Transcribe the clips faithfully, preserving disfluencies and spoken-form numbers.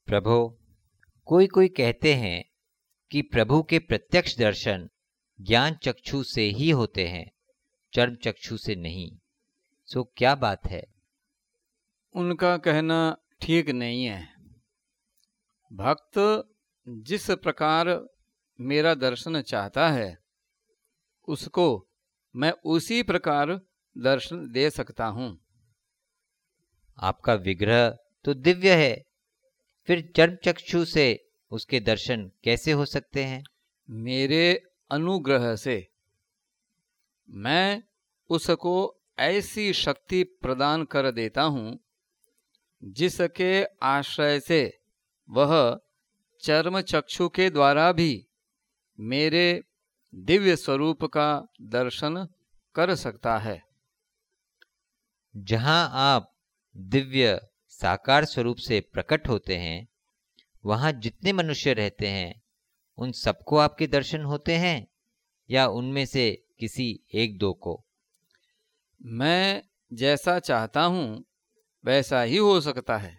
प्रभो, कोई कोई कहते हैं कि प्रभु के प्रत्यक्ष दर्शन ज्ञान चक्षु से ही होते हैं, चर्म चक्षु से नहीं। सो क्या बात है? उनका कहना ठीक नहीं है। भक्त जिस प्रकार मेरा दर्शन चाहता है उसको मैं उसी प्रकार दर्शन दे सकता हूँ। आपका विग्रह तो दिव्य है, फिर चर्म चक्षु से उसके दर्शन कैसे हो सकते हैं? मेरे अनुग्रह से मैं उसको ऐसी शक्ति प्रदान कर देता हूँ जिसके आश्रय से वह चर्म चक्षु के द्वारा भी मेरे दिव्य स्वरूप का दर्शन कर सकता है। जहाँ आप दिव्य साकार स्वरूप से प्रकट होते हैं, वहाँ जितने मनुष्य रहते हैं उन सबको आपके दर्शन होते हैं या उनमें से किसी एक दो को? मैं जैसा चाहता हूँ वैसा ही हो सकता है।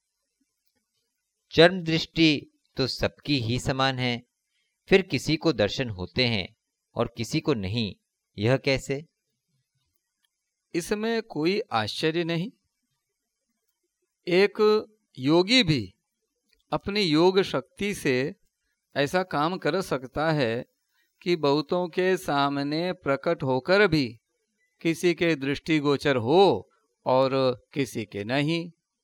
चर्म दृष्टि तो सबकी ही समान है, फिर किसी को दर्शन होते हैं और किसी को नहीं, यह कैसे? इसमें कोई आश्चर्य नहीं। एक योगी भी अपनी योग शक्ति से ऐसा काम कर सकता है कि बहुतों के सामने प्रकट होकर भी किसी के दृष्टिगोचर हो और किसी के नहीं।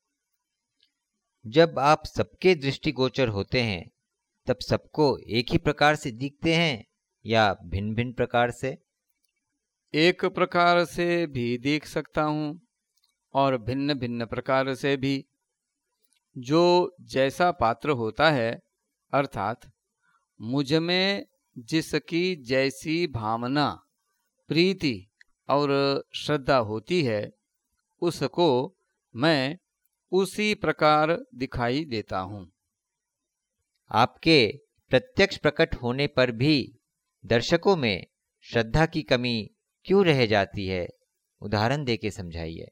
जब आप सबके दृष्टिगोचर होते हैं तब सबको एक ही प्रकार से दिखते हैं या भिन्न भिन्न प्रकार से? एक प्रकार से भी देख सकता हूँ और भिन्न भिन्न प्रकार से भी। जो जैसा पात्र होता है, अर्थात मुझ में जिसकी जैसी भावना, प्रीति और श्रद्धा होती है, उसको मैं उसी प्रकार दिखाई देता हूँ। आपके प्रत्यक्ष प्रकट होने पर भी दर्शकों में श्रद्धा की कमी क्यों रह जाती है? उदाहरण देके समझाइए।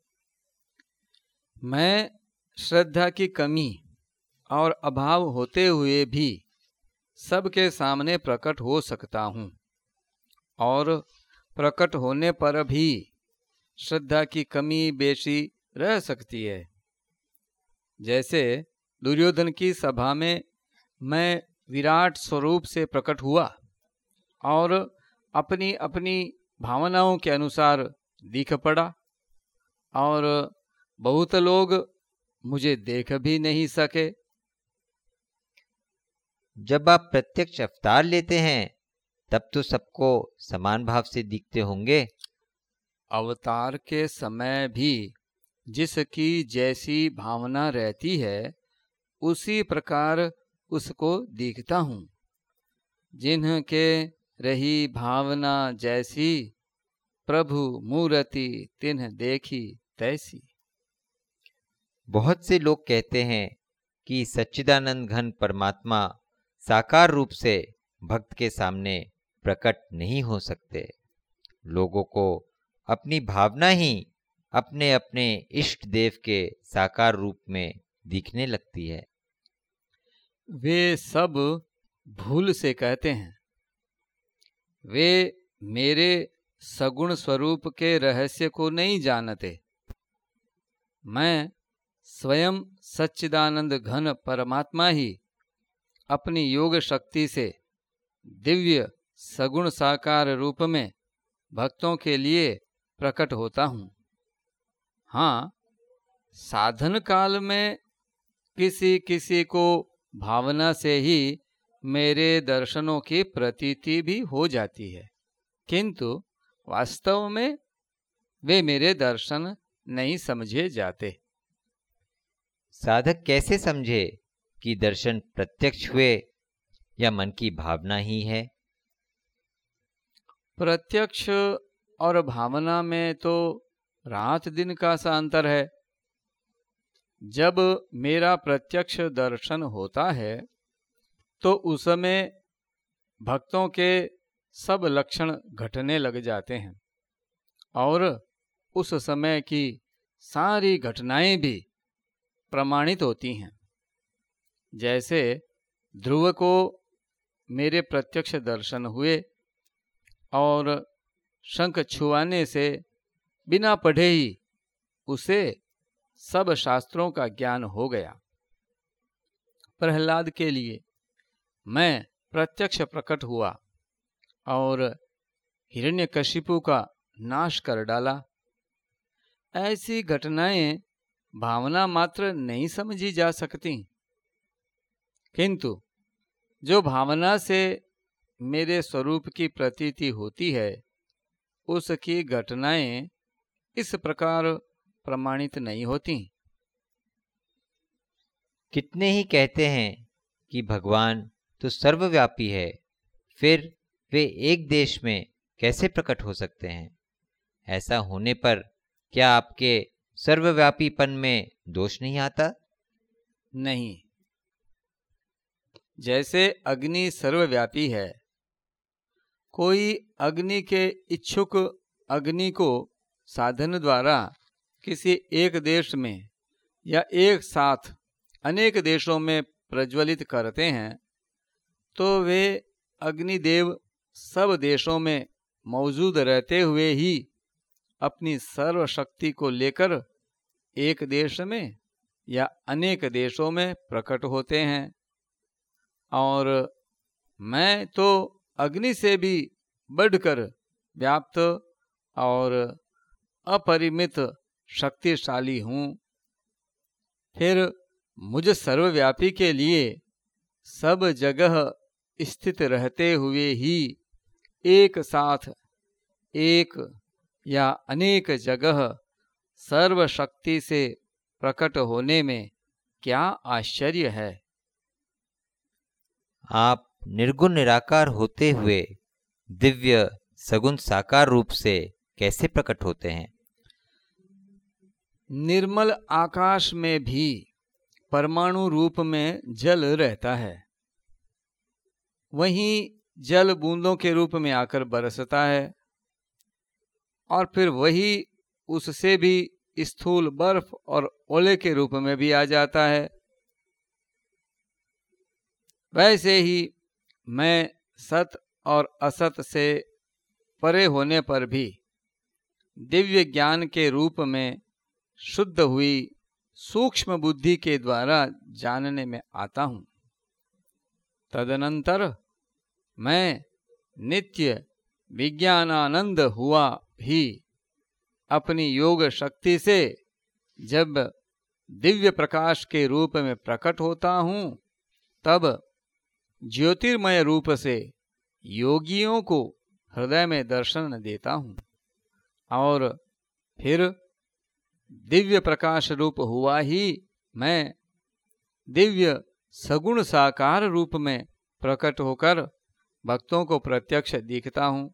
मैं श्रद्धा की कमी और अभाव होते हुए भी सबके सामने प्रकट हो सकता हूँ, और प्रकट होने पर भी श्रद्धा की कमी बेशी रह सकती है। जैसे दुर्योधन की सभा में मैं विराट स्वरूप से प्रकट हुआ और अपनी अपनी भावनाओं के अनुसार दिख पड़ा, और बहुत लोग मुझे देख भी नहीं सके। जब आप प्रत्यक्ष अवतार लेते हैं तब तो सबको समान भाव से दिखते होंगे। अवतार के समय भी जिसकी जैसी भावना रहती है उसी प्रकार उसको दिखता हूँ। जिन्हके रही भावना जैसी, प्रभु मूर्ति तिन्ह देखी तैसी। बहुत से लोग कहते हैं कि सच्चिदानंद घन परमात्मा साकार रूप से भक्त के सामने प्रकट नहीं हो सकते। लोगों को अपनी भावना ही अपने अपने इष्ट देव के साकार रूप में दिखने लगती है। वे सब भूल से कहते हैं। वे मेरे सगुण स्वरूप के रहस्य को नहीं जानते। मैं स्वयं सच्चिदानंद घन परमात्मा ही अपनी योग शक्ति से दिव्य सगुण साकार रूप में भक्तों के लिए प्रकट होता हूँ। हाँ, साधन काल में किसी किसी को भावना से ही मेरे दर्शनों की प्रतीति भी हो जाती है, किंतु वास्तव में वे मेरे दर्शन नहीं समझे जाते। साधक कैसे समझे कि दर्शन प्रत्यक्ष हुए या मन की भावना ही है? प्रत्यक्ष और भावना में तो रात दिन का सा अंतर है। जब मेरा प्रत्यक्ष दर्शन होता है तो उसमें भक्तों के सब लक्षण घटने लग जाते हैं और उस समय की सारी घटनाएं भी प्रमाणित होती हैं। जैसे ध्रुव को मेरे प्रत्यक्ष दर्शन हुए और शंख छुआने से बिना पढ़े ही उसे सब शास्त्रों का ज्ञान हो गया। प्रहलाद के लिए मैं प्रत्यक्ष प्रकट हुआ और हिरण्यकशिपु का नाश कर डाला। ऐसी घटनाएं भावना मात्र नहीं समझी जा सकती, किंतु जो भावना से मेरे स्वरूप की प्रतीति होती है उसकी घटनाएं इस प्रकार प्रमाणित नहीं होती। कितने ही कहते हैं कि भगवान तो सर्वव्यापी है, फिर वे एक देश में कैसे प्रकट हो सकते हैं? ऐसा होने पर क्या आपके सर्वव्यापीपन में दोष नहीं आता? नहीं। जैसे अग्नि सर्वव्यापी है, कोई अग्नि के इच्छुक अग्नि को साधन द्वारा किसी एक देश में या एक साथ अनेक देशों में प्रज्वलित करते हैं, तो वे अग्निदेव सब देशों में मौजूद रहते हुए ही अपनी सर्वशक्ति को लेकर एक देश में या अनेक देशों में प्रकट होते हैं। और मैं तो अग्नि से भी बढ़कर व्याप्त और अपरिमित शक्तिशाली हूँ। फिर मुझ सर्वव्यापी के लिए सब जगह स्थित रहते हुए ही एक साथ एक या अनेक जगह सर्वशक्ति से प्रकट होने में क्या आश्चर्य है। आप निर्गुण निराकार होते हुए दिव्य सगुण साकार रूप से कैसे प्रकट होते हैं? निर्मल आकाश में भी परमाणु रूप में जल रहता है, वहीं जल बूंदों के रूप में आकर बरसता है और फिर वही उससे भी स्थूल बर्फ और ओले के रूप में भी आ जाता है। वैसे ही मैं सत और असत से परे होने पर भी दिव्य ज्ञान के रूप में शुद्ध हुई सूक्ष्म बुद्धि के द्वारा जानने में आता हूँ। तदनंतर मैं नित्य विज्ञानानंद हुआ भी अपनी योग शक्ति से जब दिव्य प्रकाश के रूप में प्रकट होता हूँ, तब ज्योतिर्मय रूप से योगियों को हृदय में दर्शन देता हूँ और फिर दिव्य प्रकाश रूप हुआ ही मैं दिव्य सगुण साकार रूप में प्रकट होकर भक्तों को प्रत्यक्ष दिखता हूँ।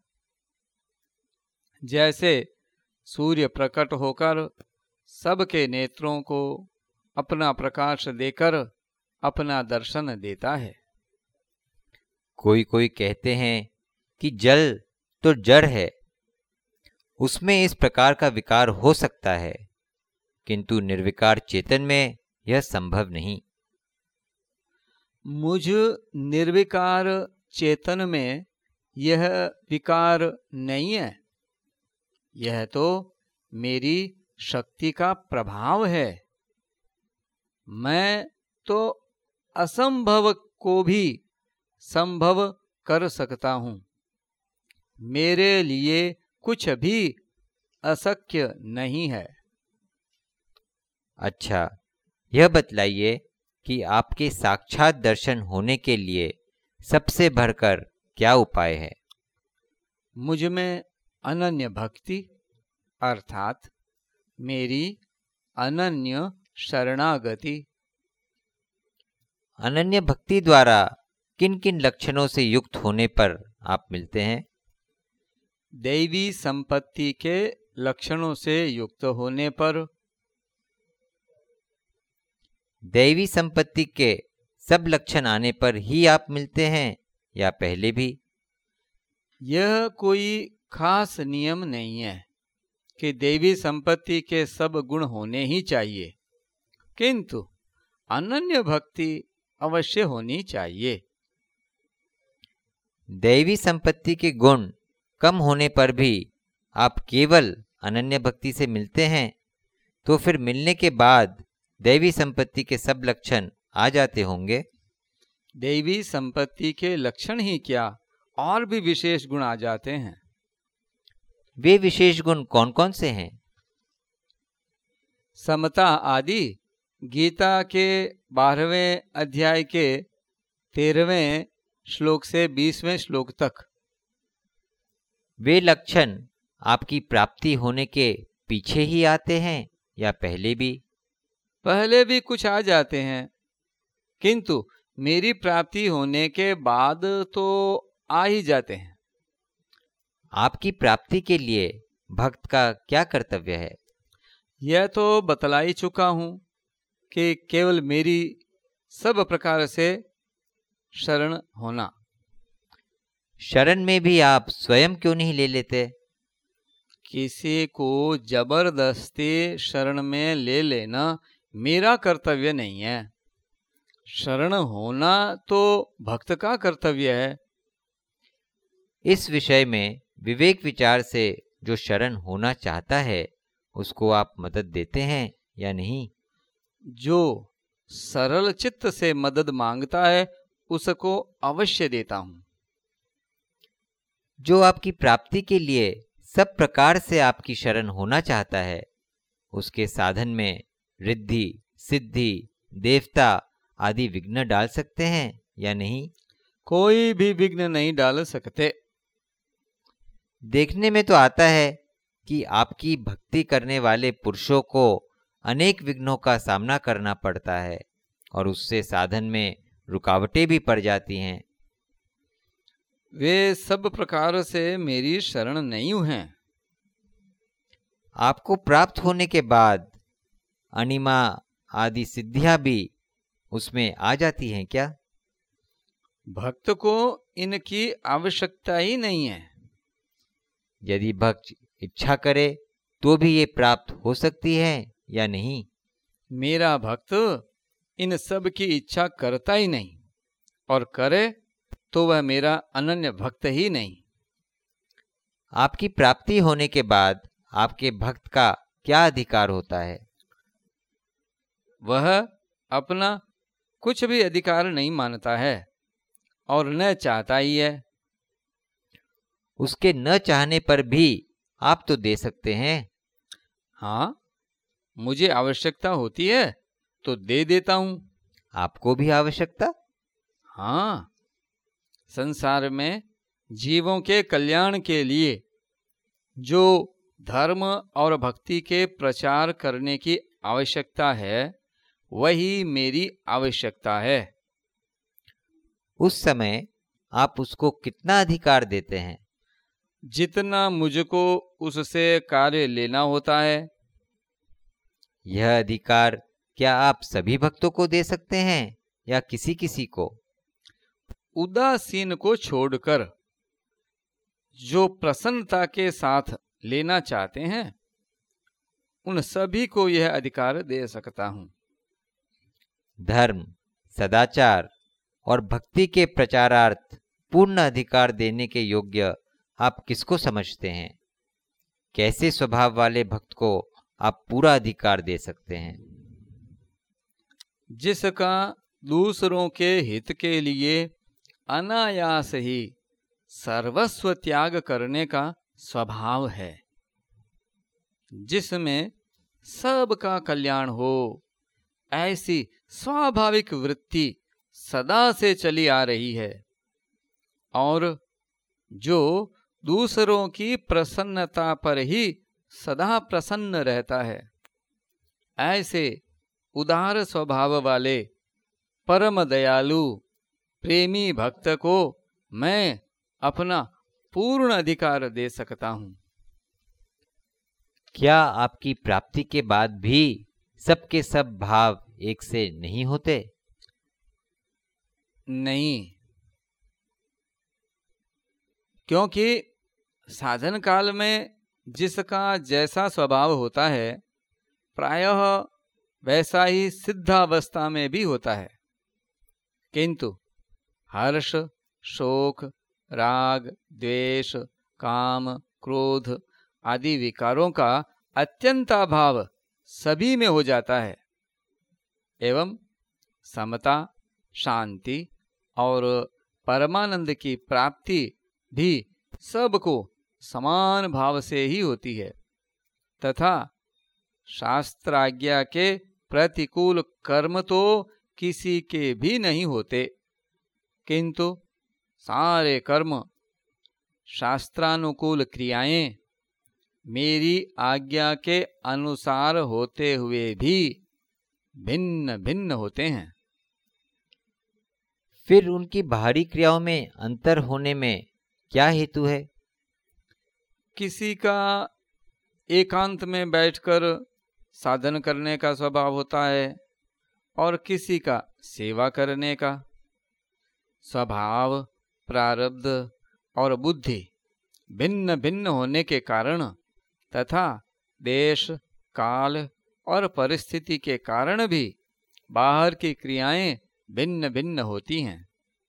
जैसे सूर्य प्रकट होकर सबके नेत्रों को अपना प्रकाश देकर अपना दर्शन देता है। कोई कोई कहते हैं कि जल तो जड़ है, उसमें इस प्रकार का विकार हो सकता है, किंतु निर्विकार चेतन में यह संभव नहीं। मुझ निर्विकार चेतन में यह विकार नहीं है, यह तो मेरी शक्ति का प्रभाव है। मैं तो असंभव को भी संभव कर सकता हूँ। मेरे लिए कुछ भी अशक्य नहीं है। अच्छा, यह बतलाइए कि आपके साक्षात दर्शन होने के लिए सबसे बढ़कर क्या उपाय है? मुझ में अनन्य भक्ति अर्थात मेरी अनन्य शरणागति। अनन्य भक्ति द्वारा किन किन लक्षणों से युक्त होने पर आप मिलते हैं? दैवी संपत्ति के लक्षणों से युक्त होने पर। दैवी संपत्ति के सब लक्षण आने पर ही आप मिलते हैं या पहले भी? यह कोई खास नियम नहीं है कि दैवी संपत्ति के सब गुण होने ही चाहिए, किंतु अनन्य भक्ति अवश्य होनी चाहिए। दैवी संपत्ति के गुण कम होने पर भी आप केवल अनन्य भक्ति से मिलते हैं, तो फिर मिलने के बाद दैवी संपत्ति के सब लक्षण आ जाते होंगे। दैवी संपत्ति के लक्षण ही क्या, और भी विशेष गुण आ जाते हैं। वे विशेष गुण कौन कौन से हैं? समता आदि गीता के बारहवें अध्याय के तेरहवें श्लोक से बीसवें श्लोक तक। वे लक्षण आपकी प्राप्ति होने के पीछे ही आते हैं या पहले भी? पहले भी कुछ आ जाते हैं, किंतु मेरी प्राप्ति होने के बाद तो आ ही जाते हैं। आपकी प्राप्ति के लिए भक्त का क्या कर्तव्य है? यह तो बतला ही चुका हूं कि केवल मेरी सब प्रकार से शरण होना। शरण में भी आप स्वयं क्यों नहीं ले लेते? किसी को जबरदस्ती शरण में ले लेना मेरा कर्तव्य नहीं है। शरण होना तो भक्त का कर्तव्य है। इस विषय में विवेक विचार से जो शरण होना चाहता है उसको आप मदद देते हैं या नहीं? जो सरल चित्त से मदद मांगता है उसको अवश्य देता हूं। जो आपकी प्राप्ति के लिए सब प्रकार से आपकी शरण होना चाहता है, उसके साधन में रिद्धि, सिद्धि, देवता आदि विघ्न डाल सकते हैं या नहीं? कोई भी विघ्न नहीं डाल सकते। देखने में तो आता है कि आपकी भक्ति करने वाले पुरुषों को अनेक विघ्नों का सामना करना पड़ता है और उससे साधन में रुकावटें भी पड़ जाती हैं। वे सब प्रकार से मेरी शरण नहीं हैं। आपको प्राप्त होने के बाद अनिमा आदि सिद्धियां भी उसमें आ जाती हैं क्या? भक्त को इनकी आवश्यकता ही नहीं है। यदि भक्त इच्छा करे तो भी ये प्राप्त हो सकती है या नहीं? मेरा भक्त इन सब की इच्छा करता ही नहीं, और करे तो वह मेरा अनन्य भक्त ही नहीं। आपकी प्राप्ति होने के बाद आपके भक्त का क्या अधिकार होता है? वह अपना कुछ भी अधिकार नहीं मानता है और न चाहता ही है। उसके न चाहने पर भी आप तो दे सकते हैं। हाँ, मुझे आवश्यकता होती है तो दे देता हूं। आपको भी आवश्यकता? हाँ, संसार में जीवों के कल्याण के लिए जो धर्म और भक्ति के प्रचार करने की आवश्यकता है वही मेरी आवश्यकता है। उस समय आप उसको कितना अधिकार देते हैं? जितना मुझको उससे कार्य लेना होता है। यह अधिकार क्या आप सभी भक्तों को दे सकते हैं या किसी किसी को? उदासीन को छोड़कर जो प्रसन्नता के साथ लेना चाहते हैं उन सभी को यह अधिकार दे सकता हूं। धर्म, सदाचार और भक्ति के प्रचारार्थ पूर्ण अधिकार देने के योग्य आप किसको समझते हैं? कैसे स्वभाव वाले भक्त को आप पूरा अधिकार दे सकते हैं? जिसका दूसरों के हित के लिए अनायास ही सर्वस्व त्याग करने का स्वभाव है, जिसमें सबका कल्याण हो, ऐसी स्वाभाविक वृत्ति सदा से चली आ रही है, और जो दूसरों की प्रसन्नता पर ही सदा प्रसन्न रहता है, ऐसे उदार स्वभाव वाले परम दयालु प्रेमी भक्त को मैं अपना पूर्ण अधिकार दे सकता हूं। क्या आपकी प्राप्ति के बाद भी सबके सब भाव एक से नहीं होते? नहीं, क्योंकि साधन काल में जिसका जैसा स्वभाव होता है प्रायः वैसा ही सिद्धावस्था में भी होता है। किंतु हर्ष, शोक, राग, द्वेष, काम, क्रोध आदि विकारों का अत्यंत अभाव सभी में हो जाता है एवं समता, शांति और परमानंद की प्राप्ति भी सबको समान भाव से ही होती है तथा शास्त्राज्ञा के प्रतिकूल कर्म तो किसी के भी नहीं होते, किंतु सारे कर्म, शास्त्रानुकूल क्रियाएं मेरी आज्ञा के अनुसार होते हुए भी भिन्न भिन्न होते हैं। फिर उनकी बाहरी क्रियाओं में अंतर होने में क्या हेतु है? किसी का एकांत में बैठकर साधन करने का स्वभाव होता है और किसी का सेवा करने का। स्वभाव, प्रारब्ध और बुद्धि भिन्न भिन्न होने के कारण तथा देश, काल और परिस्थिति के कारण भी बाहर की क्रियाएं भिन्न भिन्न होती हैं।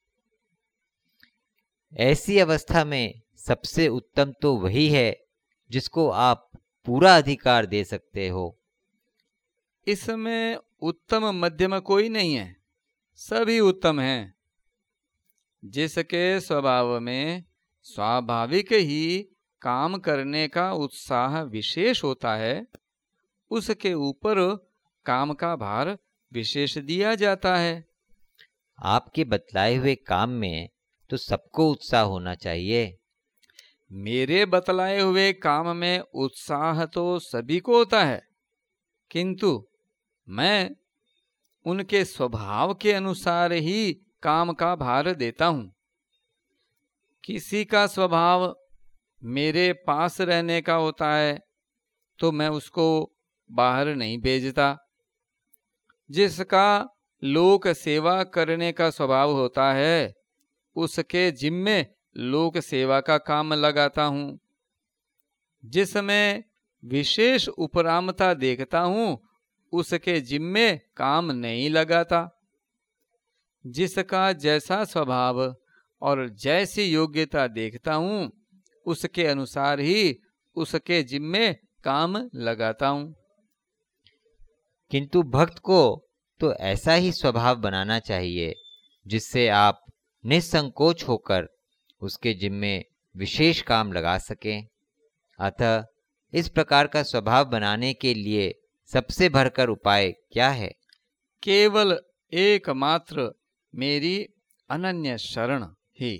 ऐसी अवस्था में सबसे उत्तम तो वही है जिसको आप पूरा अधिकार दे सकते हो। इसमें उत्तम मध्यम कोई नहीं है, सभी उत्तम हैं। जिसके स्वभाव में स्वाभाविक ही काम करने का उत्साह विशेष होता है, उसके ऊपर काम का भार विशेष दिया जाता है। आपके बतलाए हुए काम में तो सबको उत्साह होना चाहिए। मेरे बतलाए हुए काम में उत्साह तो सभी को होता है, किंतु मैं उनके स्वभाव के अनुसार ही काम का भार देता हूँ। किसी का स्वभाव मेरे पास रहने का होता है तो मैं उसको बाहर नहीं भेजता। जिसका लोक सेवा करने का स्वभाव होता है उसके जिम्मे लोक सेवा का काम लगाता हूँ। जिसमें विशेष उपरामता देखता हूँ उसके जिम्मे काम नहीं लगाता। जिसका जैसा स्वभाव और जैसी योग्यता देखता हूँ उसके अनुसार ही उसके जिम्मे काम लगाता हूँ। किंतु भक्त को तो ऐसा ही स्वभाव बनाना चाहिए जिससे आप निसंकोच होकर उसके जिम्मे विशेष काम लगा सकें। अतः इस प्रकार का स्वभाव बनाने के लिए सबसे भरकर उपाय क्या है? केवल एकमात्र मेरी अनन्य शरण ही।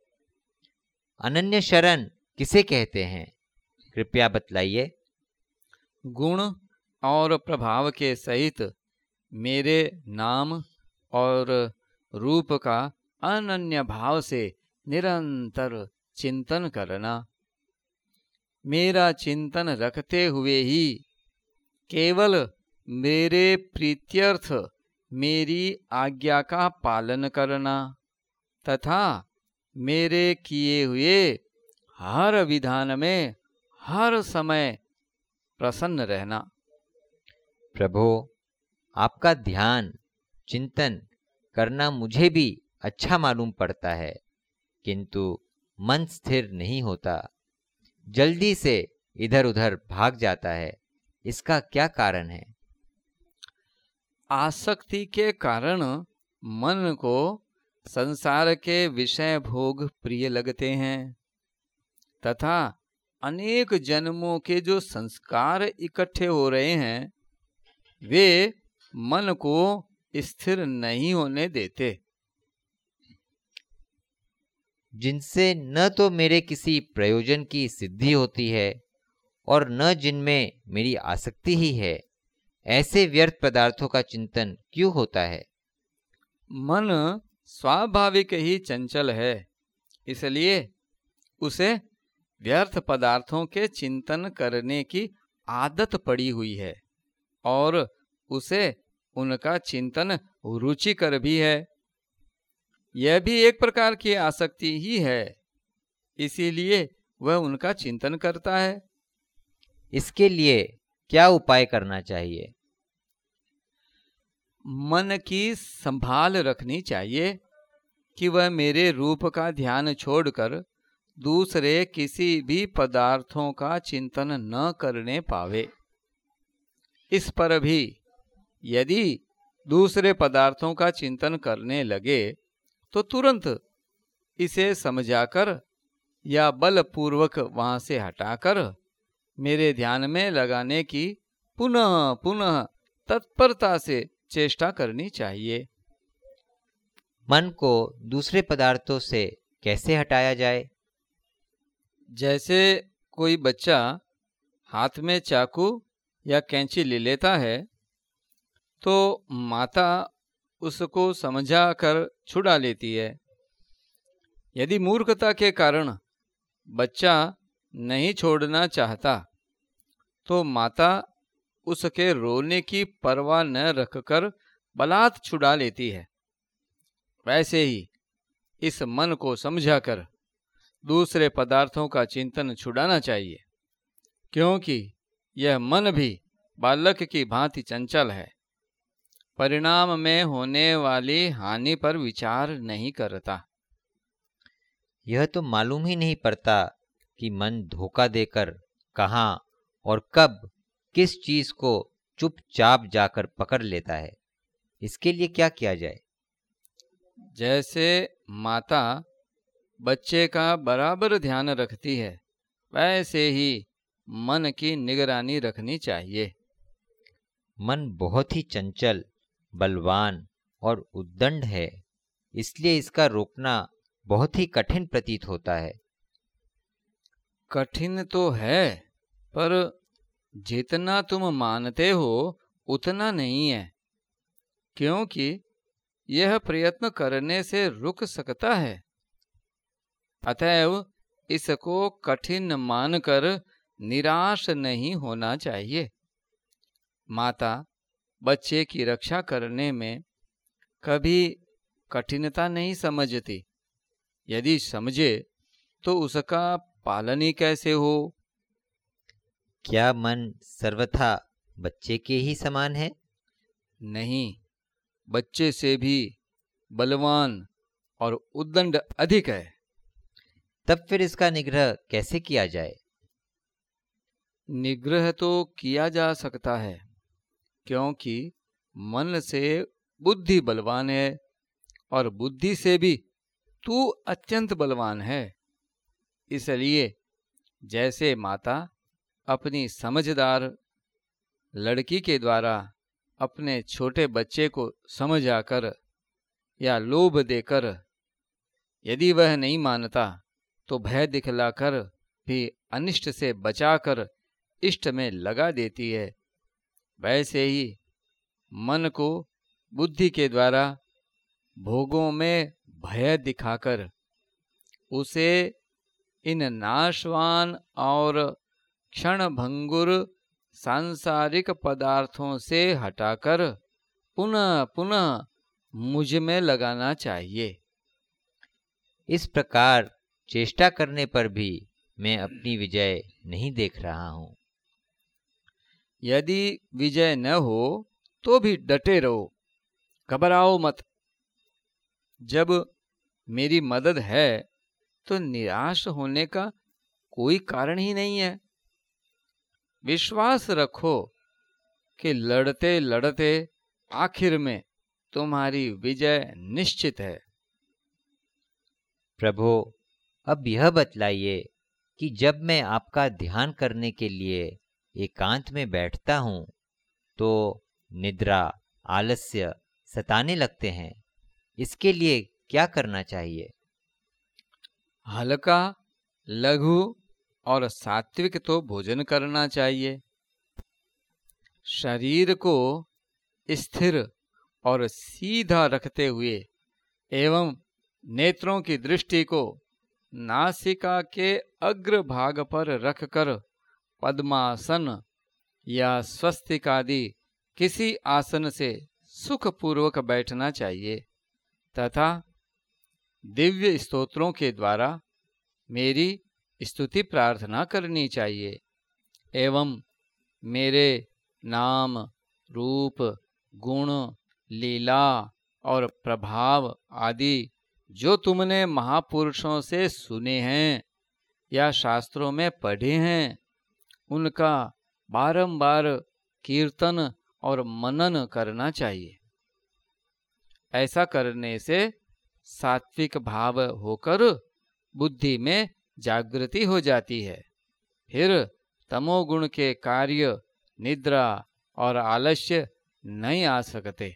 अनन्य शरण किसे कहते हैं, कृपया बतलाइए। गुण और प्रभाव के सहित मेरे नाम और रूप का अनन्य भाव से निरंतर चिंतन करना। मेरा चिंतन रखते हुए ही केवल मेरे प्रीत्यर्थ मेरी आज्ञा का पालन करना तथा मेरे किए हुए हर विधान में हर समय प्रसन्न रहना। प्रभो, आपका ध्यान चिंतन करना मुझे भी अच्छा मालूम पड़ता है, किंतु मन स्थिर नहीं होता, जल्दी से इधर उधर भाग जाता है। इसका क्या कारण है? आसक्ति के कारण मन को संसार के विषय भोग प्रिय लगते हैं तथा अनेक जन्मों के जो संस्कार इकट्ठे हो रहे हैं वे मन को स्थिर नहीं होने देते, जिनसे न तो मेरे किसी प्रयोजन की सिद्धि होती है और न जिनमें मेरी आसक्ति ही है। ऐसे व्यर्थ पदार्थों का चिंतन क्यों होता है? मन स्वाभाविक ही चंचल है, इसलिए उसे व्यर्थ पदार्थों के चिंतन करने की आदत पड़ी हुई है और उसे उनका चिंतन रुचिकर भी है। यह भी एक प्रकार की आसक्ति ही है, इसीलिए वह उनका चिंतन करता है। इसके लिए क्या उपाय करना चाहिए? मन की संभाल रखनी चाहिए कि वह मेरे रूप का ध्यान छोड़कर दूसरे किसी भी पदार्थों का चिंतन न करने पावे। इस पर भी यदि दूसरे पदार्थों का चिंतन करने लगे तो तुरंत इसे समझाकर या बलपूर्वक वहां से हटाकर मेरे ध्यान में लगाने की पुनः पुनः तत्परता से चेष्टा करनी चाहिए। मन को दूसरे पदार्थों से कैसे हटाया जाए? जैसे कोई बच्चा हाथ में चाकू या कैंची ले लेता है तो माता उसको समझा कर छुड़ा लेती है। यदि मूर्खता के कारण बच्चा नहीं छोड़ना चाहता तो माता उसके रोने की परवाह न रखकर बलात् छुड़ा लेती है। वैसे ही इस मन को समझाकर दूसरे पदार्थों का चिंतन छुड़ाना चाहिए, क्योंकि यह मन भी बालक की भांति चंचल है, परिणाम में होने वाली हानि पर विचार नहीं करता। यह तो मालूम ही नहीं पड़ता कि मन धोखा देकर कहाँ और कब किस चीज को चुपचाप जाकर पकड़ लेता है। इसके लिए क्या किया जाए? जैसे माता बच्चे का बराबर ध्यान रखती है, वैसे ही मन की निगरानी रखनी चाहिए। मन बहुत ही चंचल, बलवान और उद्दंड है, इसलिए इसका रोकना बहुत ही कठिन प्रतीत होता है। कठिन तो है, पर जितना तुम मानते हो उतना नहीं है, क्योंकि यह प्रयत्न करने से रुक सकता है। अतएव इसको कठिन मानकर निराश नहीं होना चाहिए। माता बच्चे की रक्षा करने में कभी कठिनता नहीं समझती। यदि समझे तो उसका पालन ही कैसे हो? क्या मन सर्वथा बच्चे के ही समान है? नहीं, बच्चे से भी बलवान और उद्दंड अधिक है। तब फिर इसका निग्रह कैसे किया जाए? निग्रह तो किया जा सकता है, क्योंकि मन से बुद्धि बलवान है और बुद्धि से भी तू अत्यंत बलवान है। इसलिए जैसे माता अपनी समझदार लड़की के द्वारा अपने छोटे बच्चे को समझाकर या लोभ देकर, यदि वह नहीं मानता तो भय दिखलाकर भी अनिष्ट से बचाकर इष्ट में लगा देती है, वैसे ही मन को बुद्धि के द्वारा भोगों में भय दिखाकर उसे इन नाशवान और क्षणभंगुर सांसारिक पदार्थों से हटाकर पुनः पुनः मुझ में लगाना चाहिए। इस प्रकार चेष्टा करने पर भी मैं अपनी विजय नहीं देख रहा हूँ। यदि विजय न हो तो भी डटे रहो, घबराओ मत। जब मेरी मदद है तो निराश होने का कोई कारण ही नहीं है। विश्वास रखो कि लड़ते लड़ते आखिर में तुम्हारी विजय निश्चित है। प्रभु, अब यह बतलाइए कि जब मैं आपका ध्यान करने के लिए एकांत में बैठता हूँ तो निद्रा, आलस्य सताने लगते हैं। इसके लिए क्या करना चाहिए? हल्का, लघु और सात्विक तो भोजन करना चाहिए। शरीर को स्थिर और सीधा रखते हुए एवं नेत्रों की दृष्टि को नासिका के अग्र भाग पर रखकर पद्मासन या स्वस्तिक आदि किसी आसन से सुखपूर्वक बैठना चाहिए तथा दिव्य स्तोत्रों के द्वारा मेरी स्तुति प्रार्थना करनी चाहिए एवं मेरे नाम, रूप, गुण, लीला और प्रभाव आदि जो तुमने महापुरुषों से सुने हैं या शास्त्रों में पढ़े हैं, उनका बारंबार कीर्तन और मनन करना चाहिए। ऐसा करने से सात्विक भाव होकर बुद्धि में जागृति हो जाती है। फिर तमोगुण के कार्य निद्रा और आलस्य नहीं आ सकते।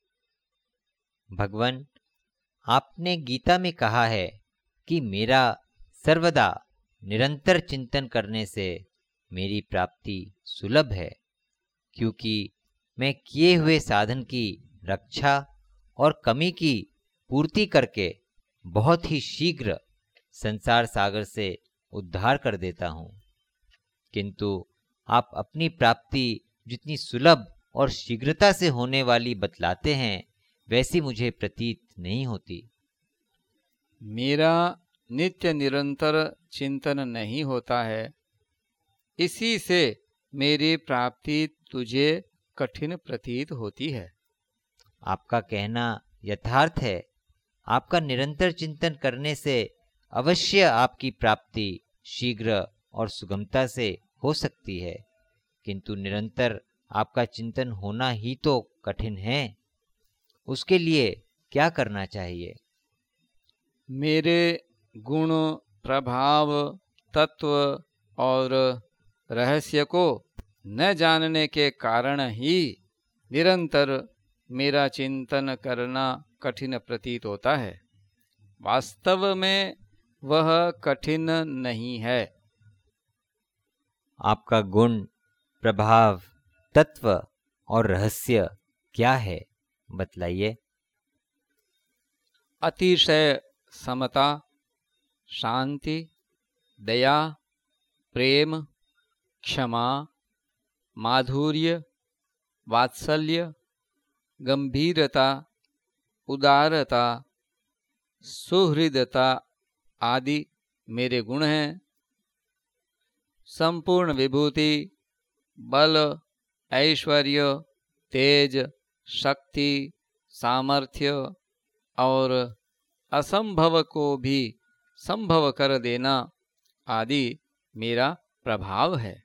भगवान, आपने गीता में कहा है कि मेरा सर्वदा निरंतर चिंतन करने से मेरी प्राप्ति सुलभ है, क्योंकि मैं किए हुए साधन की रक्षा और कमी की पूर्ति करके बहुत ही शीघ्र संसार सागर से उद्धार कर देता हूँ। किंतु आप अपनी प्राप्ति जितनी सुलभ और शीघ्रता से होने वाली बतलाते हैं, वैसी मुझे प्रतीत नहीं होती। मेरा नित्य निरंतर चिंतन नहीं होता है, इसी से मेरी प्राप्ति तुझे कठिन प्रतीत होती है। आपका कहना यथार्थ है। आपका निरंतर चिंतन करने से अवश्य आपकी प्राप्ति शीघ्र और सुगमता से हो सकती है, किंतु निरंतर आपका चिंतन होना ही तो कठिन है। उसके लिए क्या करना चाहिए? मेरे गुण, प्रभाव, तत्व और रहस्य को न जानने के कारण ही निरंतर मेरा चिंतन करना कठिन प्रतीत होता है। वास्तव में वह कठिन नहीं है। आपका गुण, प्रभाव, तत्व और रहस्य क्या है, बतलाइए। अतिशय समता, शांति, दया, प्रेम, क्षमा, माधुर्य, वात्सल्य, गंभीरता, उदारता, सुहृदता आदि मेरे गुण हैं। संपूर्ण विभूति, बल, ऐश्वर्य, तेज, शक्ति, सामर्थ्य और असंभव को भी संभव कर देना आदि मेरा प्रभाव है।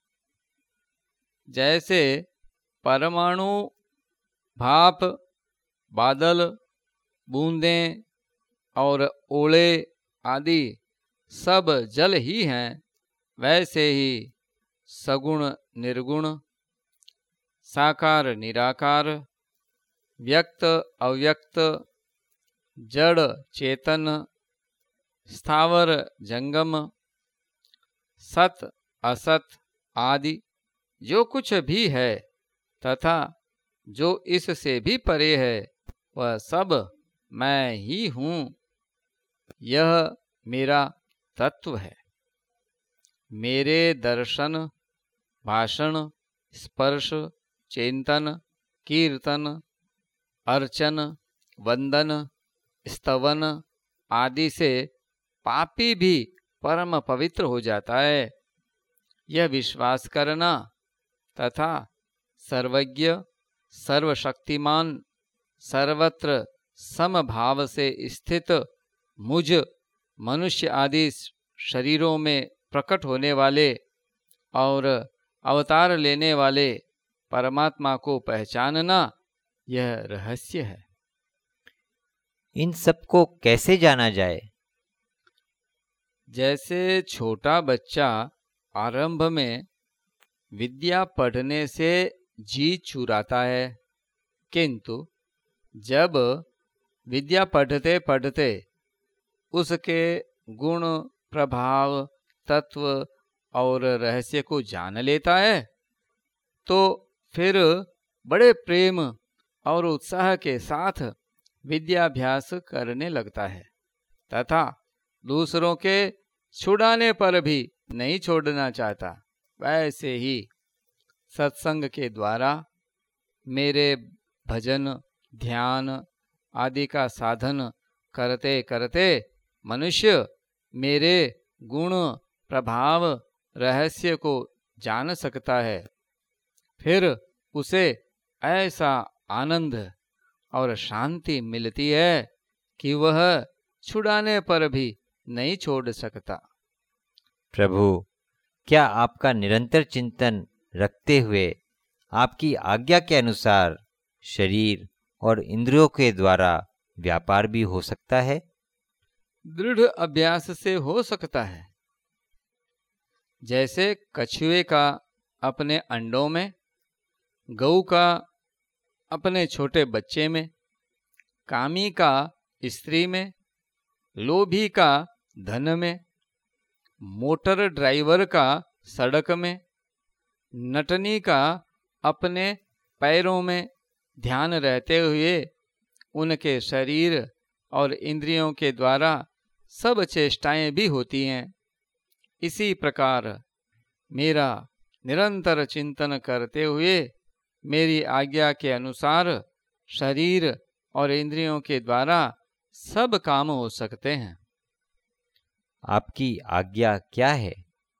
जैसे परमाणु, भाप, बादल, बूंदें और ओले आदि सब जल ही हैं, वैसे ही सगुण निर्गुण, साकार निराकार, व्यक्त अव्यक्त, जड़ चेतन, स्थावर जंगम, सत असत आदि जो कुछ भी है तथा जो इससे भी परे है, वह सब मैं ही हूँ। यह मेरा तत्व है। मेरे दर्शन, भाषण, स्पर्श, चिंतन, कीर्तन, अर्चन, वंदन, स्तवन आदि से पापी भी परम पवित्र हो जाता है। यह विश्वास करना तथा सर्वज्ञ, सर्वशक्तिमान, सर्वत्र समभाव से स्थित मुझ मनुष्य आदि शरीरों में प्रकट होने वाले और अवतार लेने वाले परमात्मा को पहचानना, यह रहस्य है। इन सब को कैसे जाना जाए? जैसे छोटा बच्चा आरंभ में विद्या पढ़ने से जी चुराता है, किंतु जब विद्या पढ़ते पढ़ते उसके गुण, प्रभाव, तत्व और रहस्य को जान लेता है, तो फिर बड़े प्रेम और उत्साह के साथ विद्याभ्यास करने लगता है तथा दूसरों के छुड़ाने पर भी नहीं छोड़ना चाहता। वैसे ही सत्संग के द्वारा मेरे भजन, ध्यान आदि का साधन करते करते मनुष्य मेरे गुण, प्रभाव, रहस्य को जान सकता है। फिर उसे ऐसा आनंद और शांति मिलती है कि वह छुड़ाने पर भी नहीं छोड़ सकता। प्रभु, क्या आपका निरंतर चिंतन रखते हुए आपकी आज्ञा के अनुसार शरीर और इंद्रियों के द्वारा व्यापार भी हो सकता है? दृढ़ अभ्यास से हो सकता है। जैसे कछुए का अपने अंडों में, गऊ का अपने छोटे बच्चे में, कामी का स्त्री में, लोभी का धन में, मोटर ड्राइवर का सड़क में, नटनी का अपने पैरों में ध्यान रहते हुए उनके शरीर और इंद्रियों के द्वारा सब चेष्टाएं भी होती हैं। इसी प्रकार मेरा निरंतर चिंतन करते हुए मेरी आज्ञा के अनुसार शरीर और इंद्रियों के द्वारा सब काम हो सकते हैं। आपकी आज्ञा क्या है?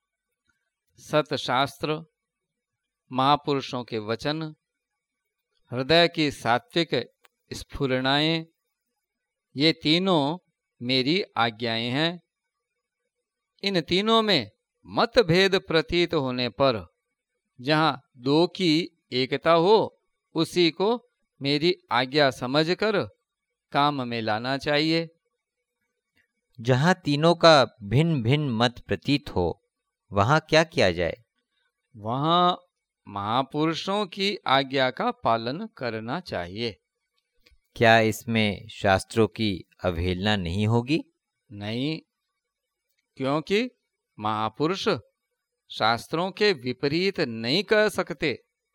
सतशास्त्र, महापुरुषों के वचन, हृदय की सात्विक स्फुरणाएं, ये तीनों मेरी आज्ञाएं हैं। इन तीनों में मतभेद प्रतीत होने पर जहाँ दो की एकता हो, उसी को मेरी आज्ञा समझकर काम में लाना चाहिए। जहाँ तीनों का भिन्न भिन्न मत प्रतीत हो, वहाँ क्या किया जाए? वहाँ महापुरुषों की आज्ञा का पालन करना चाहिए। क्या इसमें शास्त्रों की अवहेलना नहीं होगी? नहीं, क्योंकि महापुरुष शास्त्रों के विपरीत नहीं कर सकते।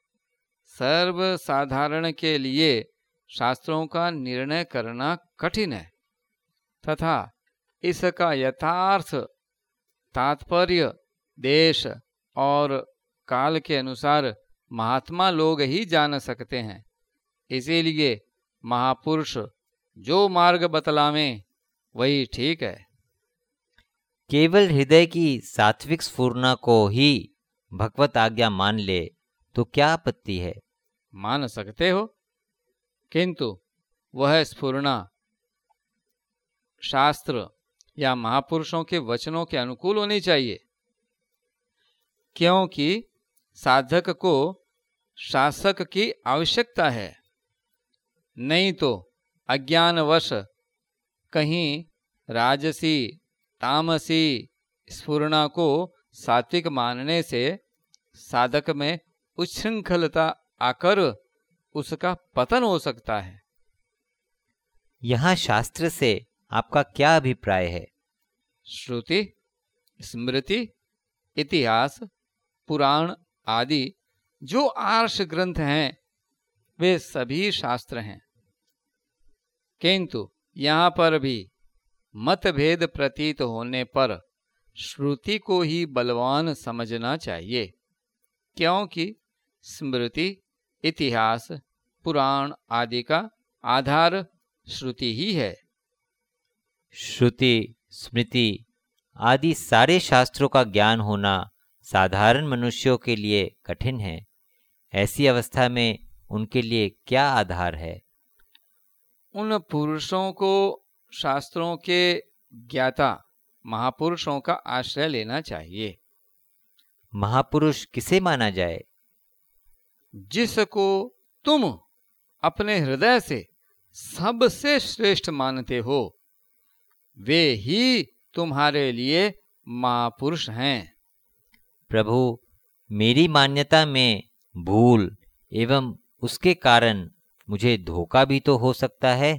सर्वसाधारण के लिए शास्त्रों का निर्णय करना कठिन है तथा इसका यथार्थ तात्पर्य देश और काल के अनुसार महात्मा लोग ही जान सकते हैं। इसीलिए महापुरुष जो मार्ग बतलावें वही ठीक है। केवल हृदय की सात्विक स्फुरना को ही भगवत आज्ञा मान ले तो क्या आपत्ति है? मान सकते हो, किंतु वह स्फुरना शास्त्र या महापुरुषों के वचनों के अनुकूल होनी चाहिए, क्योंकि साधक को शासक की आवश्यकता है। नहीं तो अज्ञानवश कहीं राजसी तामसी स्फुरना को सात्विक मानने से साधक में उच्छृंखलता आकर उसका पतन हो सकता है। यहाँ शास्त्र से आपका क्या अभिप्राय है? श्रुति, स्मृति, इतिहास, पुराण आदि जो आर्ष ग्रंथ हैं वे सभी शास्त्र हैं, किंतु यहाँ पर भी मतभेद प्रतीत होने पर श्रुति को ही बलवान समझना चाहिए, क्योंकि स्मृति, इतिहास, पुराण आदि का आधार श्रुति ही है। श्रुति, स्मृति आदि सारे शास्त्रों का ज्ञान होना साधारण मनुष्यों के लिए कठिन है। ऐसी अवस्था में उनके लिए क्या आधार है? उन पुरुषों को शास्त्रों के ज्ञाता महापुरुषों का आश्रय लेना चाहिए। महापुरुष किसे माना जाए? जिसको तुम अपने हृदय से सबसे श्रेष्ठ मानते हो, वे ही तुम्हारे लिए महापुरुष हैं। प्रभु, मेरी मान्यता में भूल एवं उसके कारण मुझे धोखा भी तो हो सकता है।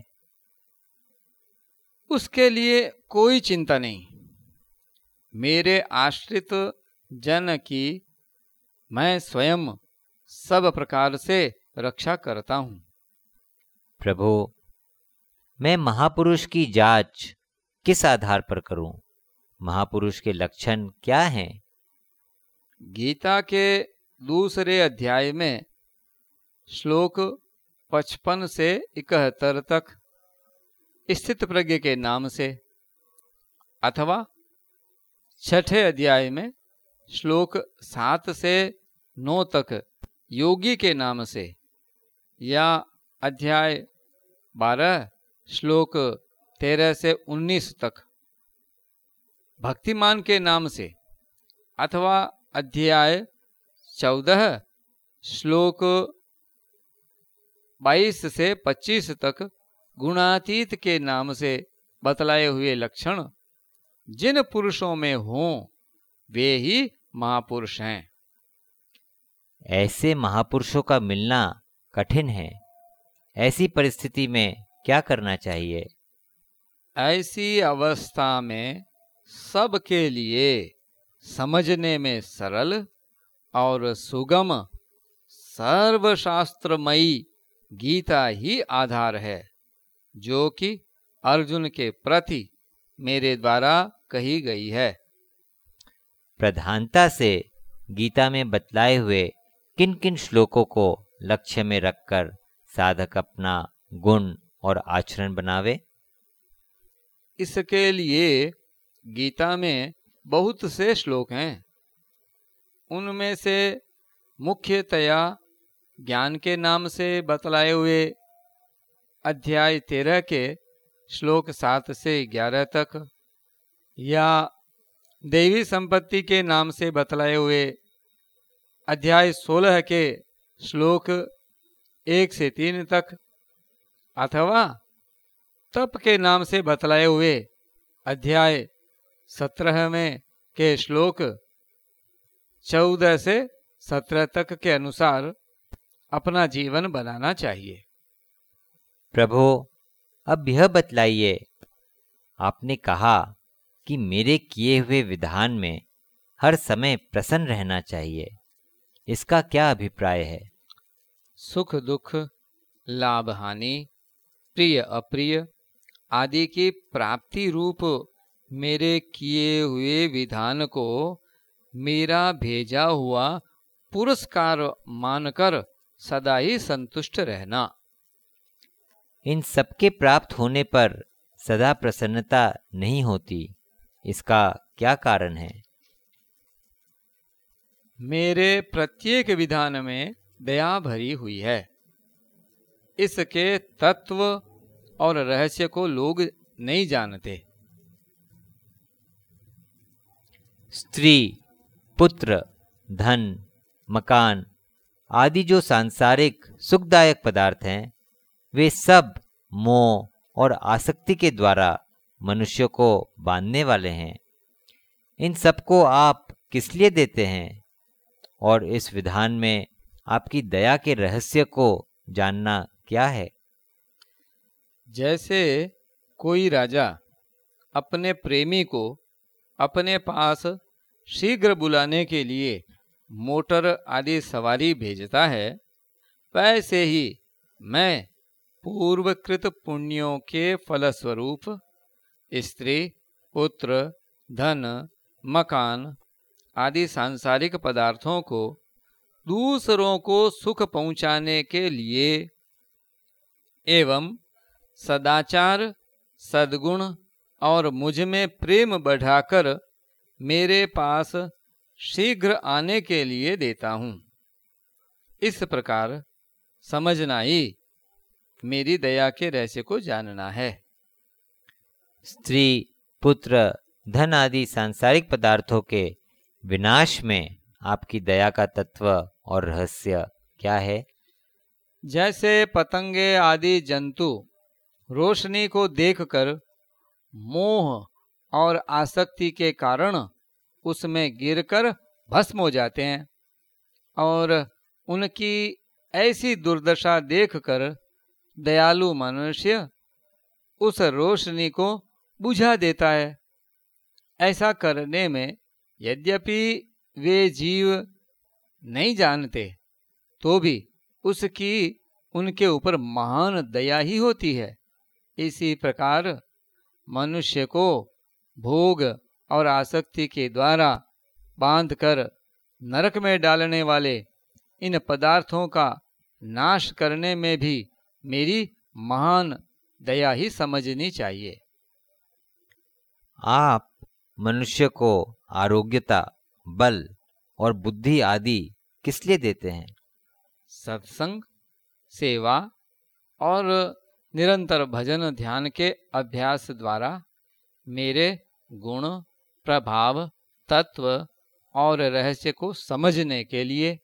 उसके लिए कोई चिंता नहीं। मेरे आश्रित जन की मैं स्वयं सब प्रकार से रक्षा करता हूँ। प्रभु, मैं महापुरुष की जांच किस आधार पर करूं? महापुरुष के लक्षण क्या हैं? गीता के दूसरे अध्याय में श्लोक पचपन से इकहत्तर तक स्थित प्रज्ञ के नाम से, अथवा छठे अध्याय में श्लोक सात से नौ तक योगी के नाम से, या अध्याय बारह श्लोक तेरह से उन्नीस तक, भक्तिमान के नाम से, अथवा अध्याय चौदह श्लोक बाईस से पच्चीस तक गुणातीत के नाम से बतलाए हुए लक्षण जिन पुरुषों में हों वे ही महापुरुष हैं। ऐसे महापुरुषों का मिलना कठिन है। ऐसी परिस्थिति में क्या करना चाहिए? ऐसी अवस्था में सबके लिए समझने में सरल और सुगम सर्वशास्त्रमयी गीता ही आधार है, जो कि अर्जुन के प्रति मेरे द्वारा कही गई है। प्रधानता से गीता में बतलाए हुए किन किन श्लोकों को लक्ष्य में रखकर साधक अपना गुण और आचरण बनावे? इसके लिए गीता में बहुत से श्लोक हैं। उनमें से मुख्यतया ज्ञान के नाम से बतलाए हुए अध्याय तेरह के श्लोक सात से ग्यारह तक, या देवी संपत्ति के नाम से बतलाए हुए अध्याय सोलह के श्लोक एक से तीन तक, अथवा तप के नाम से बतलाए हुए अध्याय सत्रह में के श्लोक चौदह से सत्रह तक के अनुसार अपना जीवन बनाना चाहिए। प्रभु, अब यह बतलाइए, आपने कहा कि मेरे किए हुए विधान में हर समय प्रसन्न रहना चाहिए, इसका क्या अभिप्राय है? सुख दुख, लाभ हानि, प्रिय अप्रिय आदि की प्राप्ति रूप मेरे किए हुए विधान को मेरा भेजा हुआ पुरस्कार मानकर सदा ही संतुष्ट रहना। इन सबके प्राप्त होने पर सदा प्रसन्नता नहीं होती, इसका क्या कारण है? मेरे प्रत्येक विधान में दया भरी हुई है। इसके तत्व और रहस्य को लोग नहीं जानते। स्त्री, पुत्र, धन, मकान आदि जो सांसारिक सुखदायक पदार्थ हैं, वे सब मोह और आसक्ति के द्वारा मनुष्य को बांधने वाले हैं। इन सबको आप किस लिए देते हैं? और इस विधान में आपकी दया के रहस्य को जानना क्या है? जैसे कोई राजा अपने प्रेमी को अपने पास शीघ्र बुलाने के लिए मोटर आदि सवारी भेजता है, वैसे ही मैं पूर्वकृत पुण्यों के फलस्वरूप स्त्री, पुत्र, धन, मकान आदि सांसारिक पदार्थों को दूसरों को सुख पहुंचाने के लिए एवं सदाचार, सद्गुण और मुझ में प्रेम बढ़ाकर मेरे पास शीघ्र आने के लिए देता हूँ। इस प्रकार समझना ही मेरी दया के रहस्य को जानना है। स्त्री, पुत्र, धन आदि सांसारिक पदार्थों के विनाश में आपकी दया का तत्व और रहस्य क्या है? जैसे पतंगे आदि जंतु रोशनी को देखकर मोह और आसक्ति के कारण उसमें गिरकर भस्म हो जाते हैं, और उनकी ऐसी दुर्दशा देखकर दयालु मनुष्य उस रोशनी को बुझा देता है। ऐसा करने में यद्यपि वे जीव नहीं जानते, तो भी उसकी उनके ऊपर महान दया ही होती है। इसी प्रकार मनुष्य को भोग और आसक्ति के द्वारा बांधकर नरक में डालने वाले इन पदार्थों का नाश करने में भी मेरी महान दया ही समझनी चाहिए। आप मनुष्य को आरोग्यता, बल और बुद्धि आदि किस लिए देते हैं? सत्संग, सेवा और निरंतर भजन ध्यान के अभ्यास द्वारा मेरे गुण, प्रभाव, तत्व और रहस्य को समझने के लिए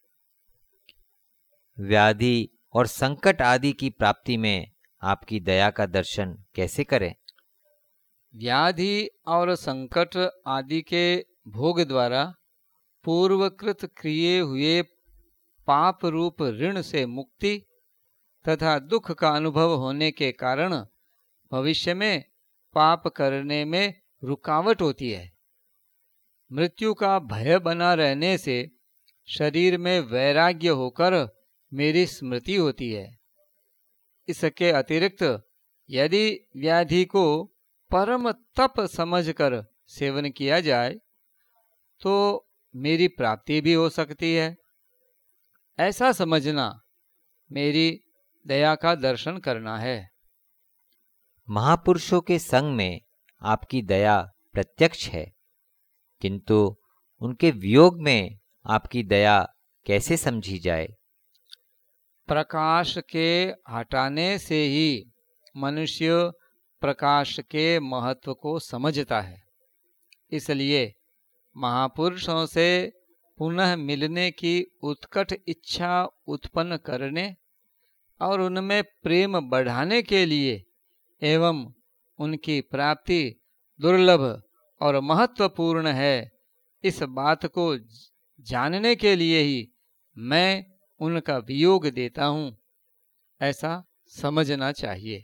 व्याधि और संकट आदि की प्राप्ति में आपकी दया का दर्शन कैसे करें? व्याधि और संकट आदि के भोग द्वारा पूर्वकृत किए हुए पाप रूप ऋण से मुक्ति तथा दुख का अनुभव होने के कारण भविष्य में पाप करने में रुकावट होती है। मृत्यु का भय बना रहने से शरीर में वैराग्य होकर मेरी स्मृति होती है। इसके अतिरिक्त यदि व्याधि को परम तप समझकर सेवन किया जाए तो मेरी प्राप्ति भी हो सकती है। ऐसा समझना मेरी दया का दर्शन करना है। महापुरुषों के संग में आपकी दया प्रत्यक्ष है, किंतु उनके वियोग में आपकी दया कैसे समझी जाए? प्रकाश के हटाने से ही मनुष्य प्रकाश के महत्व को समझता है। इसलिए महापुरुषों से पुनः मिलने की उत्कट इच्छा उत्पन्न करने और उनमें प्रेम बढ़ाने के लिए एवं उनकी प्राप्ति दुर्लभ और महत्वपूर्ण है, इस बात को जानने के लिए ही मैं उनका वियोग देता हूँ, ऐसा समझना चाहिए।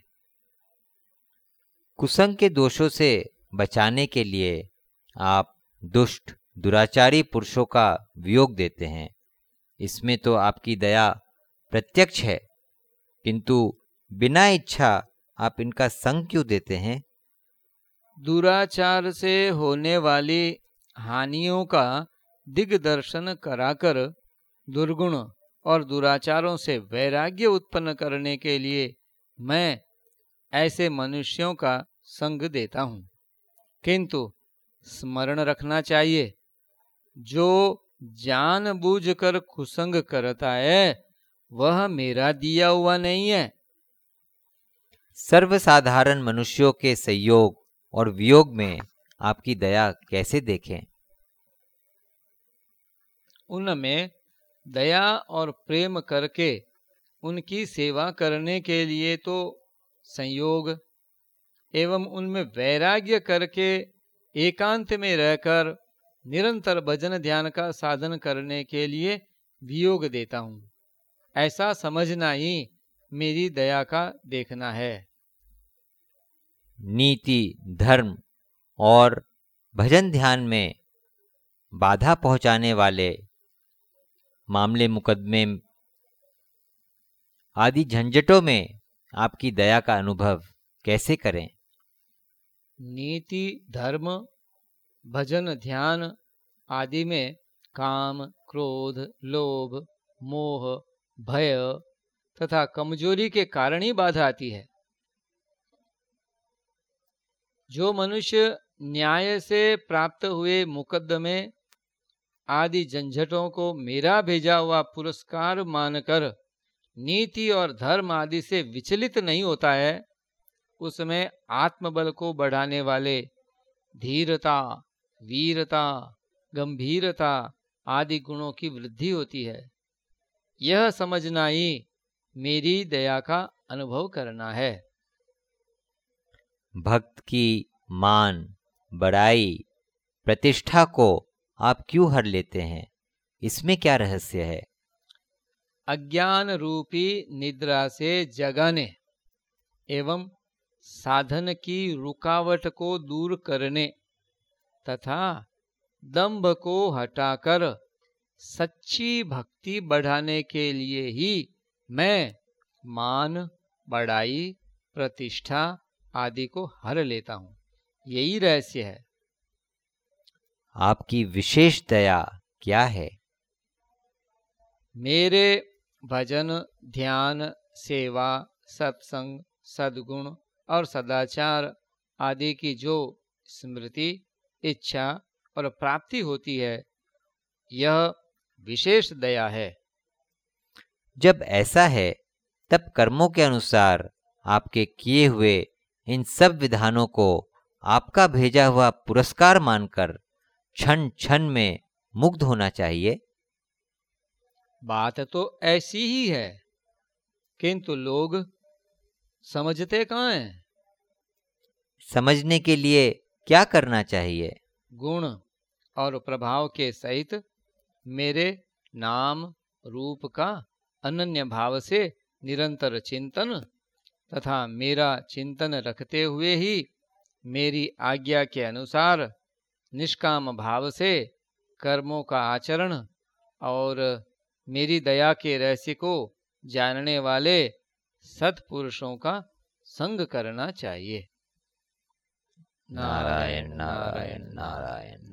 कुसंग के दोषों से बचाने के लिए आप दुष्ट दुराचारी पुरुषों का वियोग देते हैं। इसमें तो आपकी दया प्रत्यक्ष है, किंतु बिना इच्छा आप इनका संग क्यों देते हैं? दुराचार से होने वाली हानियों का दिग्दर्शन कराकर दुर्गुण और दुराचारों से वैराग्य उत्पन्न करने के लिए मैं ऐसे मनुष्यों का संग देता हूँ। किंतु स्मरण रखना चाहिए, जो जानबूझकर कुसंग करता है वह मेरा दिया हुआ नहीं है। सर्वसाधारण मनुष्यों के संयोग और वियोग में आपकी दया कैसे देखें? उनमें दया और प्रेम करके उनकी सेवा करने के लिए तो संयोग एवं उनमें वैराग्य करके एकांत में रहकर निरंतर भजन ध्यान का साधन करने के लिए वियोग देता हूँ। ऐसा समझना ही मेरी दया का देखना है। नीति, धर्म और भजन ध्यान में बाधा पहुंचाने वाले मामले, मुकदमे आदि झंझटों में आपकी दया का अनुभव कैसे करें? नीति, धर्म, भजन ध्यान आदि में काम, क्रोध, लोभ, मोह, भय तथा कमजोरी के कारण ही बाधा आती है। जो मनुष्य न्याय से प्राप्त हुए मुकदमे आदि झंझटों को मेरा भेजा हुआ पुरस्कार मानकर नीति और धर्म आदि से विचलित नहीं होता है, उसमें आत्मबल को बढ़ाने वाले धीरता, वीरता, गंभीरता आदि गुणों की वृद्धि होती है। यह समझना ही मेरी दया का अनुभव करना है। भक्त की मान, बड़ाई, प्रतिष्ठा को आप क्यों हर लेते हैं? इसमें क्या रहस्य है? अज्ञान रूपी निद्रा से जगाने एवं साधन की रुकावट को दूर करने तथा दंभ को हटाकर सच्ची भक्ति बढ़ाने के लिए ही मैं मान, बड़ाई, प्रतिष्ठा आदि को हर लेता हूँ। यही रहस्य है। आपकी विशेष दया क्या है? मेरे भजन, ध्यान, सेवा, सत्संग, सद्गुण और सदाचार आदि की जो स्मृति, इच्छा और प्राप्ति होती है, यह विशेष दया है। जब ऐसा है तब कर्मों के अनुसार आपके किए हुए इन सब विधानों को आपका भेजा हुआ पुरस्कार मानकर क्षण क्षण में मुग्ध होना चाहिए। बात तो ऐसी ही है, किंतु लोग समझते कहाँ हैं? समझने के लिए क्या करना चाहिए? गुण और प्रभाव के सहित मेरे नाम रूप का अनन्य भाव से निरंतर चिंतन तथा मेरा चिंतन रखते हुए ही मेरी आज्ञा के अनुसार निष्काम भाव से कर्मों का आचरण और मेरी दया के रहस्य को जानने वाले सत्पुरुषों का संग करना चाहिए। नारायण नारायण नारायण।